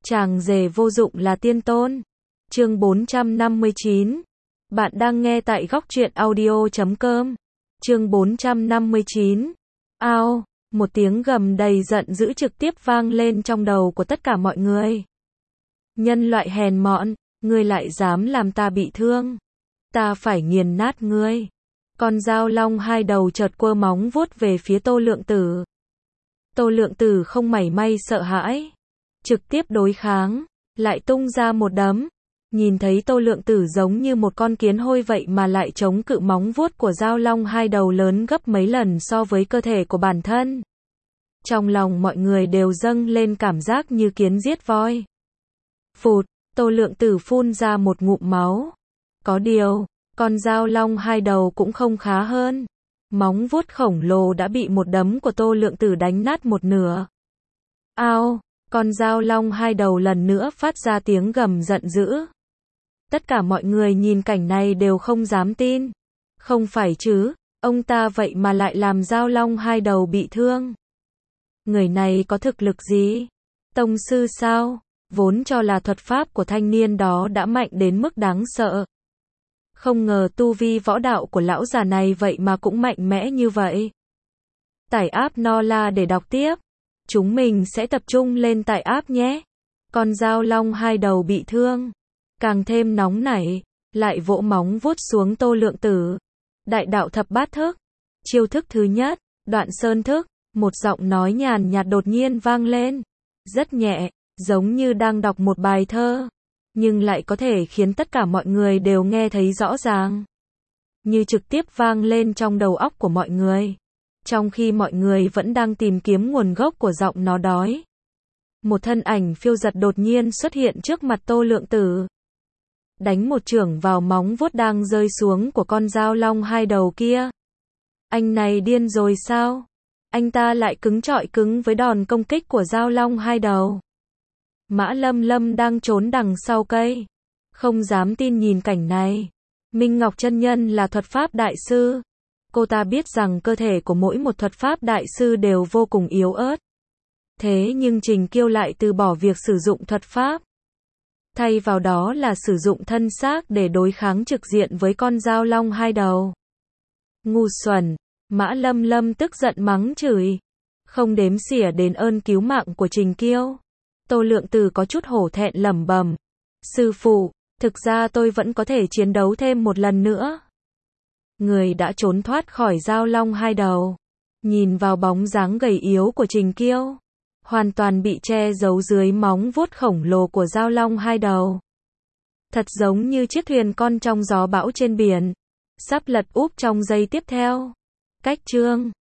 Chàng rể vô dụng là tiên tôn. Chương 459. Bạn đang nghe tại góc truyện audio.com. Chương 459. Ao, một tiếng gầm đầy giận dữ trực tiếp vang lên trong đầu của tất cả mọi người. Nhân loại hèn mọn, ngươi lại dám làm ta bị thương. Ta phải nghiền nát ngươi. Con dao long hai đầu chợt quơ móng vuốt về phía Tô Lượng Tử. Tô Lượng Tử không mảy may sợ hãi, trực tiếp đối kháng, lại tung ra một đấm. Nhìn thấy Tô Lượng Tử giống như một con kiến hôi vậy mà lại chống cự móng vuốt của dao long hai đầu lớn gấp mấy lần so với cơ thể của bản thân. Trong lòng mọi người đều dâng lên cảm giác như kiến giết voi. Phụt, Tô Lượng Tử phun ra một ngụm máu. Có điều, con dao long hai đầu cũng không khá hơn. Móng vuốt khổng lồ đã bị một đấm của Tô Lượng Tử đánh nát một nửa. Ao, con dao long hai đầu lần nữa phát ra tiếng gầm giận dữ. Tất cả mọi người nhìn cảnh này đều không dám tin. Không phải chứ, ông ta vậy mà lại làm dao long hai đầu bị thương. Người này có thực lực gì? Tông sư sao? Vốn cho là thuật pháp của thanh niên đó đã mạnh đến mức đáng sợ. Không ngờ tu vi võ đạo của lão già này vậy mà cũng mạnh mẽ như vậy. Tải app Nola để đọc tiếp. Chúng mình sẽ tập trung lên tải app nhé. Con dao long hai đầu bị thương, càng thêm nóng nảy, lại vỗ móng vuốt xuống Tô Lượng Tử. Đại đạo thập bát thức. Chiêu thức thứ nhất, Đoạn Sơn thức. Một giọng nói nhàn nhạt đột nhiên vang lên. Rất nhẹ, giống như đang đọc một bài thơ, nhưng lại có thể khiến tất cả mọi người đều nghe thấy rõ ràng. Như trực tiếp vang lên trong đầu óc của mọi người. Trong khi mọi người vẫn đang tìm kiếm nguồn gốc của giọng nó đói. Một thân ảnh phiêu giật đột nhiên xuất hiện trước mặt Tô Lượng Tử. Đánh một chưởng vào móng vuốt đang rơi xuống của con dao long hai đầu kia. Anh này điên rồi sao? Anh ta lại cứng trọi cứng với đòn công kích của dao long hai đầu. Mã Lâm Lâm đang trốn đằng sau cây, không dám tin nhìn cảnh này. Minh Ngọc chân nhân là thuật pháp đại sư. Cô ta biết rằng cơ thể của mỗi một thuật pháp đại sư đều vô cùng yếu ớt. Thế nhưng Trình Kiêu lại từ bỏ việc sử dụng thuật pháp. Thay vào đó là sử dụng thân xác để đối kháng trực diện với con dao long hai đầu. Ngu xuẩn, Mã Lâm Lâm tức giận mắng chửi. Không đếm xỉa đến ơn cứu mạng của Trình Kiêu. Tô Lượng Tử có chút hổ thẹn lẩm bẩm. Sư phụ, thực ra tôi vẫn có thể chiến đấu thêm một lần nữa. Người đã trốn thoát khỏi dao long hai đầu. Nhìn vào bóng dáng gầy yếu của Trình Kiêu. Hoàn toàn bị che giấu dưới móng vuốt khổng lồ của dao long hai đầu. Thật giống như chiếc thuyền con trong gió bão trên biển. Sắp lật úp trong giây tiếp theo. Cách chương